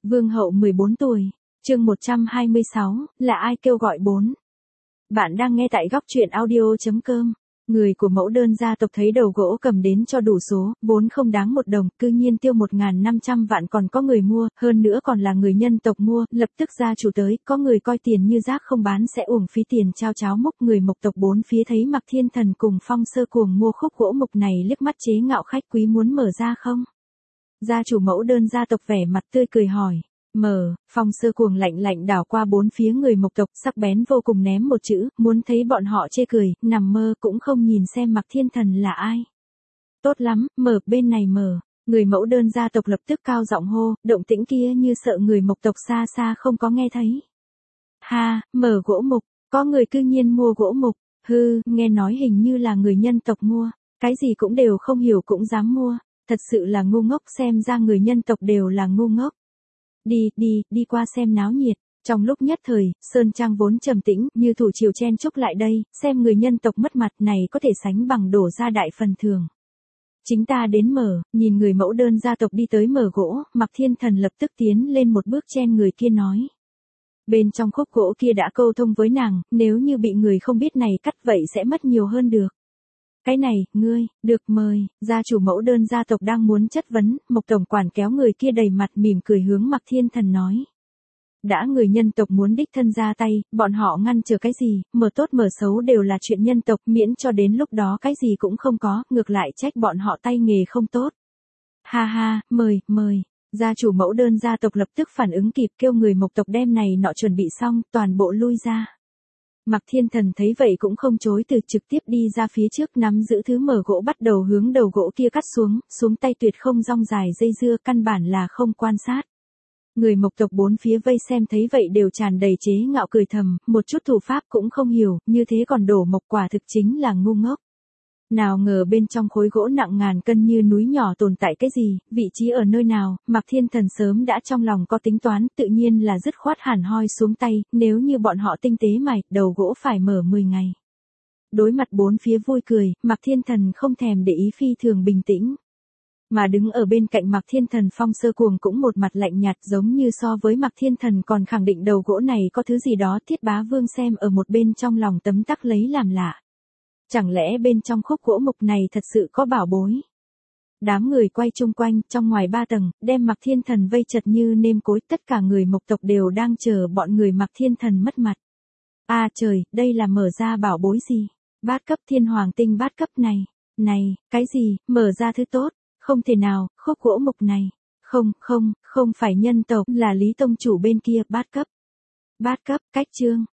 Vương hậu 14 tuổi, chương 126, là ai kêu gọi 4. Bạn đang nghe tại góc truyện audio.com. Người của mẫu đơn gia tộc thấy đầu gỗ cầm đến cho đủ số, vốn không đáng 1 đồng, cư nhiên tiêu 1.500 vạn còn có người mua, hơn nữa còn là người nhân tộc mua, lập tức gia chủ tới, có người coi tiền như rác không bán sẽ uổng phí tiền trao cháo múc. Người Mộc tộc 4 phía thấy Mạc Thiên Thần cùng Phong Sơ Cuồng mua khúc gỗ mục này liếc mắt chế ngạo khách quý muốn mở ra không? Gia chủ mẫu đơn gia tộc vẻ mặt tươi cười hỏi. Mở, Phong Sơ Cuồng lạnh lạnh đảo qua 4 phía người Mộc tộc, sắc bén vô cùng ném một chữ, muốn thấy bọn họ chê cười, nằm mơ cũng không nhìn xem Mạc Thiên Thần là ai. Tốt lắm, mở, bên này mở. Người mẫu đơn gia tộc lập tức cao giọng hô, động tĩnh kia như sợ người Mộc tộc xa xa không có nghe thấy. Ha, mở gỗ mục, có người cư nhiên mua gỗ mục, hư, nghe nói hình như là người nhân tộc mua, cái gì cũng đều không hiểu cũng dám mua, thật sự là ngu ngốc, xem ra người nhân tộc đều là ngu ngốc. Đi qua xem náo nhiệt. Trong lúc nhất thời, Sơn Trang vốn trầm tĩnh, như thủ triều chen chúc lại đây, xem người nhân tộc mất mặt này có thể sánh bằng đổ ra đại phần thường. Chính ta đến mở, nhìn người mẫu đơn gia tộc đi tới mở gỗ, Mạc Thiên Thần lập tức tiến lên một bước chen người kia nói. Bên trong khúc gỗ kia đã câu thông với nàng, nếu như bị người không biết này cắt vậy sẽ mất nhiều hơn được. Cái này, ngươi, được mời, gia chủ mẫu đơn gia tộc đang muốn chất vấn, Mộc tổng quản kéo người kia đầy mặt mỉm cười hướng Mạc Thiên Thần nói. Đã người nhân tộc muốn đích thân ra tay, bọn họ ngăn chờ cái gì, mở tốt mở xấu đều là chuyện nhân tộc, miễn cho đến lúc đó cái gì cũng không có, ngược lại trách bọn họ tay nghề không tốt. Ha ha, mời. Gia chủ mẫu đơn gia tộc lập tức phản ứng kịp kêu người Mộc tộc đem này nọ chuẩn bị xong, toàn bộ lui ra. Mạc Thiên Thần thấy vậy cũng không chối từ, trực tiếp đi ra phía trước nắm giữ thứ mở gỗ bắt đầu hướng đầu gỗ kia cắt xuống tay tuyệt không rong dài dây dưa, căn bản là không quan sát. Người Mộc tộc 4 phía vây xem thấy vậy đều tràn đầy chế ngạo cười thầm, một chút thủ pháp cũng không hiểu, như thế còn đổ mộc quả thực chính là ngu ngốc. Nào ngờ bên trong khối gỗ nặng ngàn cân như núi nhỏ tồn tại cái gì, vị trí ở nơi nào, Mạc Thiên Thần sớm đã trong lòng có tính toán, tự nhiên là dứt khoát hẳn hoi xuống tay, nếu như bọn họ tinh tế mài, đầu gỗ phải mở 10 ngày. Đối mặt 4 phía vui cười, Mạc Thiên Thần không thèm để ý, phi thường bình tĩnh. Mà đứng ở bên cạnh Mạc Thiên Thần Phong Sơ Cuồng cũng một mặt lạnh nhạt, giống như so với Mạc Thiên Thần còn khẳng định đầu gỗ này có thứ gì đó. Thiết Bá Vương xem ở một bên trong lòng tấm tắc lấy làm lạ. Chẳng lẽ bên trong khúc gỗ mục này thật sự có bảo bối? Đám người quay chung quanh, trong ngoài 3 tầng, đem Mạc Thiên Thần vây chật như nêm cối, tất cả người Mộc tộc đều đang chờ bọn người Mạc Thiên Thần mất mặt. À trời, đây là mở ra bảo bối gì? Bát cấp thiên hoàng tinh bát cấp này. Này, cái gì, mở ra thứ tốt? Không thể nào, khúc gỗ mục này. Không phải nhân tộc, là Lý Tông chủ bên kia, bát cấp. Bát cấp, cách chương.